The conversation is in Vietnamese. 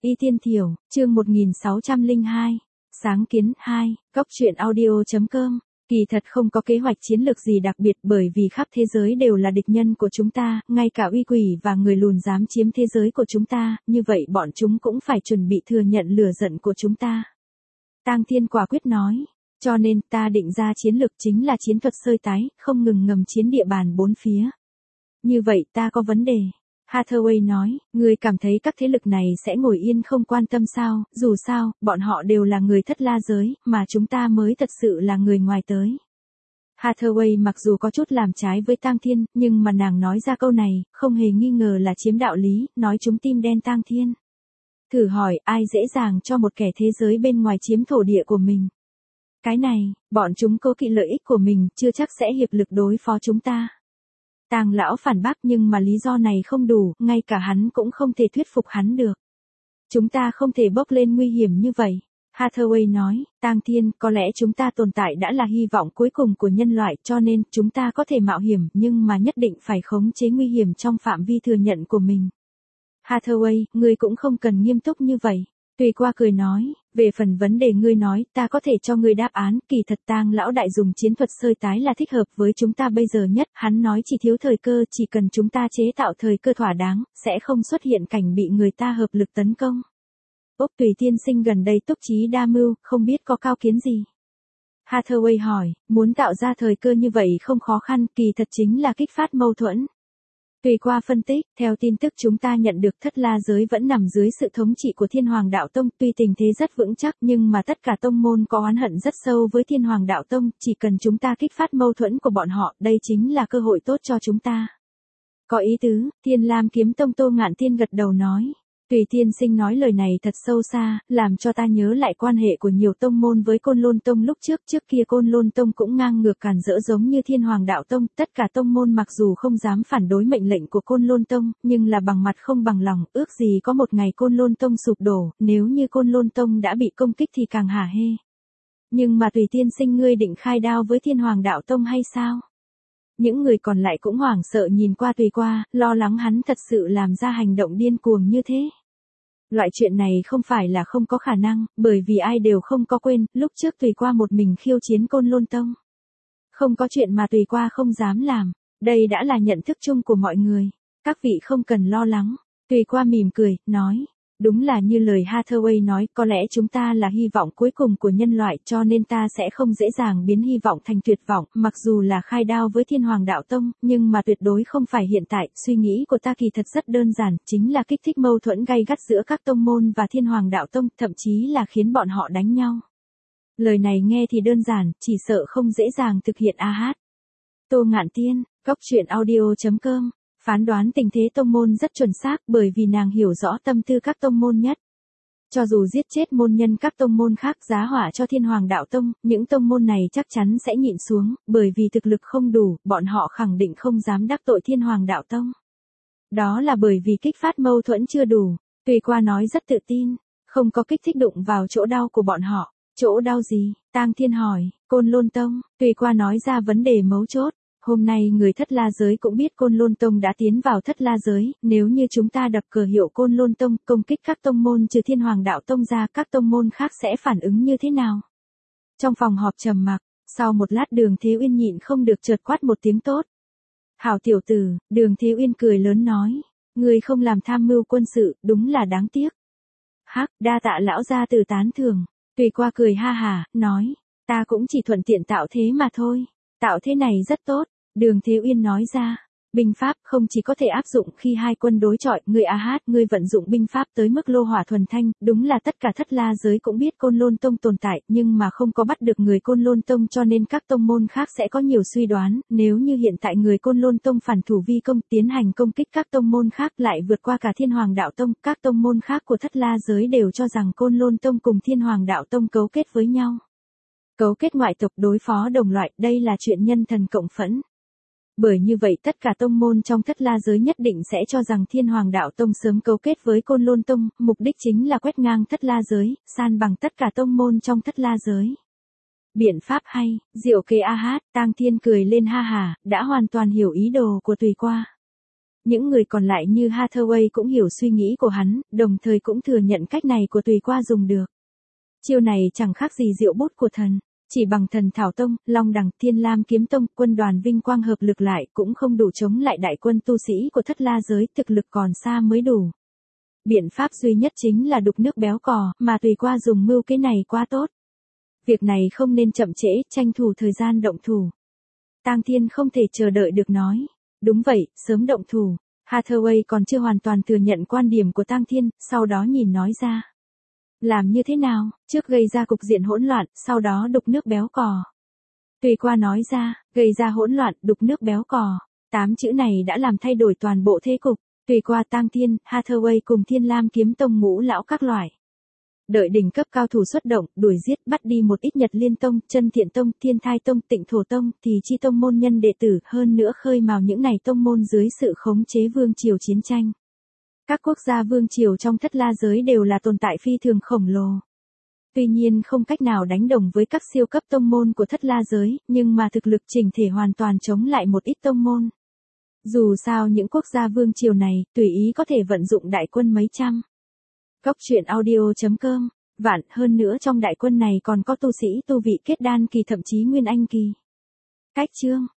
Y Tiên Thiểu, chương 1602. Sáng kiến 2, Cốc truyện audio.com. Kỳ thật không có kế hoạch chiến lược gì đặc biệt bởi vì khắp thế giới đều là địch nhân của chúng ta, ngay cả uy quỷ và người lùn dám chiếm thế giới của chúng ta, như vậy bọn chúng cũng phải chuẩn bị thừa nhận lửa giận của chúng ta. Tang Thiên quả quyết nói, cho nên ta định ra chiến lược chính là chiến thuật sơi tái, không ngừng ngầm chiến địa bàn bốn phía. Như vậy ta có vấn đề. Hathaway nói, người cảm thấy các thế lực này sẽ ngồi yên không quan tâm sao, dù sao, bọn họ đều là người Thất La giới, mà chúng ta mới thật sự là người ngoài tới. Hathaway mặc dù có chút làm trái với Tang Thiên, nhưng mà nàng nói ra câu này, không hề nghi ngờ là chiếm đạo lý, nói chúng tim đen Tang Thiên. Thử hỏi, ai dễ dàng cho một kẻ thế giới bên ngoài chiếm thổ địa của mình? Cái này, bọn chúng cố kỵ lợi ích của mình, chưa chắc sẽ hiệp lực đối phó chúng ta. Tang lão phản bác nhưng mà lý do này không đủ, ngay cả hắn cũng không thể thuyết phục hắn được. Chúng ta không thể bốc lên nguy hiểm như vậy. Hathaway nói, Tang Thiên, có lẽ chúng ta tồn tại đã là hy vọng cuối cùng của nhân loại cho nên chúng ta có thể mạo hiểm nhưng mà nhất định phải khống chế nguy hiểm trong phạm vi thừa nhận của mình. Hathaway, ngươi cũng không cần nghiêm túc như vậy. Tùy Qua cười nói, về phần vấn đề ngươi nói, ta có thể cho ngươi đáp án, kỳ thật Tang lão đại dùng chiến thuật sơi tái là thích hợp với chúng ta bây giờ nhất, hắn nói chỉ thiếu thời cơ, chỉ cần chúng ta chế tạo thời cơ thỏa đáng, sẽ không xuất hiện cảnh bị người ta hợp lực tấn công. Úc Tùy tiên sinh gần đây túc trí đa mưu, không biết có cao kiến gì. Hathaway hỏi, muốn tạo ra thời cơ như vậy không khó khăn, kỳ thật chính là kích phát mâu thuẫn. Tùy Qua phân tích, theo tin tức chúng ta nhận được Thất La giới vẫn nằm dưới sự thống trị của Thiên Hoàng Đạo Tông, tuy tình thế rất vững chắc nhưng mà tất cả tông môn có oán hận rất sâu với Thiên Hoàng Đạo Tông, chỉ cần chúng ta kích phát mâu thuẫn của bọn họ, đây chính là cơ hội tốt cho chúng ta. Có ý tứ, Thiên Lam Kiếm Tông Tô Ngạn Thiên gật đầu nói. Tùy tiên sinh nói lời này thật sâu xa, làm cho ta nhớ lại quan hệ của nhiều tông môn với Côn Lôn Tông lúc trước kia Côn Lôn Tông cũng ngang ngược càn rỡ giống như Thiên Hoàng Đạo Tông, tất cả tông môn mặc dù không dám phản đối mệnh lệnh của Côn Lôn Tông, nhưng là bằng mặt không bằng lòng, ước gì có một ngày Côn Lôn Tông sụp đổ, nếu như Côn Lôn Tông đã bị công kích thì càng hả hê. Nhưng mà Tùy tiên sinh ngươi định khai đao với Thiên Hoàng Đạo Tông hay sao? Những người còn lại cũng hoảng sợ nhìn qua Tùy Qua, lo lắng hắn thật sự làm ra hành động điên cuồng như thế. Loại chuyện này không phải là không có khả năng, bởi vì ai đều không có quên, lúc trước Tùy Qua một mình khiêu chiến Côn Lôn Tông. Không có chuyện mà Tùy Qua không dám làm, đây đã là nhận thức chung của mọi người, các vị không cần lo lắng. Tùy Qua mỉm cười, nói. Đúng là như lời Hathaway nói, có lẽ chúng ta là hy vọng cuối cùng của nhân loại cho nên ta sẽ không dễ dàng biến hy vọng thành tuyệt vọng, mặc dù là khai đao với Thiên Hoàng Đạo Tông, nhưng mà tuyệt đối không phải hiện tại, suy nghĩ của ta kỳ thật rất đơn giản, chính là kích thích mâu thuẫn gay gắt giữa các tông môn và Thiên Hoàng Đạo Tông, thậm chí là khiến bọn họ đánh nhau. Lời này nghe thì đơn giản, chỉ sợ không dễ dàng thực hiện a hát. Tô Ngạn Thiên, Cốc truyện audio.com. Phán đoán tình thế tông môn rất chuẩn xác bởi vì nàng hiểu rõ tâm tư các tông môn nhất. Cho dù giết chết môn nhân các tông môn khác giá họa cho Thiên Hoàng Đạo Tông, những tông môn này chắc chắn sẽ nhịn xuống, bởi vì thực lực không đủ, bọn họ khẳng định không dám đắc tội Thiên Hoàng Đạo Tông. Đó là bởi vì kích phát mâu thuẫn chưa đủ, Tùy Qua nói rất tự tin, không có kích thích đụng vào chỗ đau của bọn họ. Chỗ đau gì? Tang Thiên hỏi, Côn Lôn Tông, Tùy Qua nói ra vấn đề mấu chốt. Hôm nay người Thất La giới cũng biết Côn Lôn Tông đã tiến vào Thất La giới, nếu như chúng ta đập cờ hiệu Côn Lôn Tông, công kích các tông môn trừ Thiên Hoàng Đạo Tông ra, các tông môn khác sẽ phản ứng như thế nào? Trong phòng họp trầm mặc, sau một lát Đường Thế Uyên nhịn không được chợt quát một tiếng tốt. Hảo tiểu tử, Đường Thế Uyên cười lớn nói, người không làm tham mưu quân sự, đúng là đáng tiếc. Hắc, đa tạ lão gia từ tán thưởng. Tùy Qua cười ha hả, nói, ta cũng chỉ thuận tiện tạo thế mà thôi. Tạo thế này rất tốt. Đường Thế Uyên nói ra, binh pháp không chỉ có thể áp dụng khi hai quân đối chọi, ngươi a hát, ngươi vận dụng binh pháp tới mức lô hỏa thuần thanh, đúng là tất cả Thất La giới cũng biết Côn Lôn Tông tồn tại, nhưng mà không có bắt được người Côn Lôn Tông cho nên các tông môn khác sẽ có nhiều suy đoán, nếu như hiện tại người Côn Lôn Tông phản thủ vi công tiến hành công kích các tông môn khác lại vượt qua cả Thiên Hoàng Đạo Tông, các tông môn khác của Thất La giới đều cho rằng Côn Lôn Tông cùng Thiên Hoàng Đạo Tông cấu kết với nhau. Cấu kết ngoại tộc đối phó đồng loại, đây là chuyện nhân thần cộng phẫn. Bởi như vậy tất cả tông môn trong Thất La giới nhất định sẽ cho rằng Thiên Hoàng Đạo Tông sớm cấu kết với Côn Lôn Tông, mục đích chính là quét ngang Thất La giới, san bằng tất cả tông môn trong Thất La giới. Biện pháp hay, diệu kế a hát, Tang Thiên cười lên ha hà, đã hoàn toàn hiểu ý đồ của Tùy Qua. Những người còn lại như Hathaway cũng hiểu suy nghĩ của hắn, đồng thời cũng thừa nhận cách này của Tùy Qua dùng được. Chiêu này chẳng khác gì diệu bút của thần. Chỉ bằng Thần Thảo Tông, Long Đằng, Thiên Lam Kiếm Tông, quân đoàn vinh quang hợp lực lại cũng không đủ chống lại đại quân tu sĩ của Thất La giới, thực lực còn xa mới đủ. Biện pháp duy nhất chính là đục nước béo cò, mà Tùy Qua dùng mưu kế này quá tốt. Việc này không nên chậm trễ, tranh thủ thời gian động thủ. Tang Thiên không thể chờ đợi được nói. Đúng vậy, sớm động thủ. Hathaway còn chưa hoàn toàn thừa nhận quan điểm của Tang Thiên, sau đó nhìn nói ra. Làm như thế nào, trước gây ra cục diện hỗn loạn, sau đó đục nước béo cò. Tùy Qua nói ra, gây ra hỗn loạn, đục nước béo cò. 8 chữ này đã làm thay đổi toàn bộ thế cục. Tùy Qua, Tang Thiên, Hathaway cùng Thiên Lam Kiếm Tông ngũ lão các loại. Đợi đỉnh cấp cao thủ xuất động, đuổi giết, bắt đi một ít Nhật Liên Tông, Chân Thiện Tông, Thiên Thai Tông, Tịnh Thổ Tông, thì chi tông môn nhân đệ tử, hơn nữa khơi mào những này tông môn dưới sự khống chế vương triều chiến tranh. Các quốc gia vương triều trong Thất La giới đều là tồn tại phi thường khổng lồ. Tuy nhiên không cách nào đánh đồng với các siêu cấp tông môn của Thất La giới, nhưng mà thực lực chỉnh thể hoàn toàn chống lại một ít tông môn. Dù sao những quốc gia vương triều này, tùy ý có thể vận dụng đại quân mấy trăm. Cốc truyện audio.com, vạn, hơn nữa trong đại quân này còn có tu sĩ tu vị kết đan kỳ thậm chí nguyên anh kỳ. Cách chương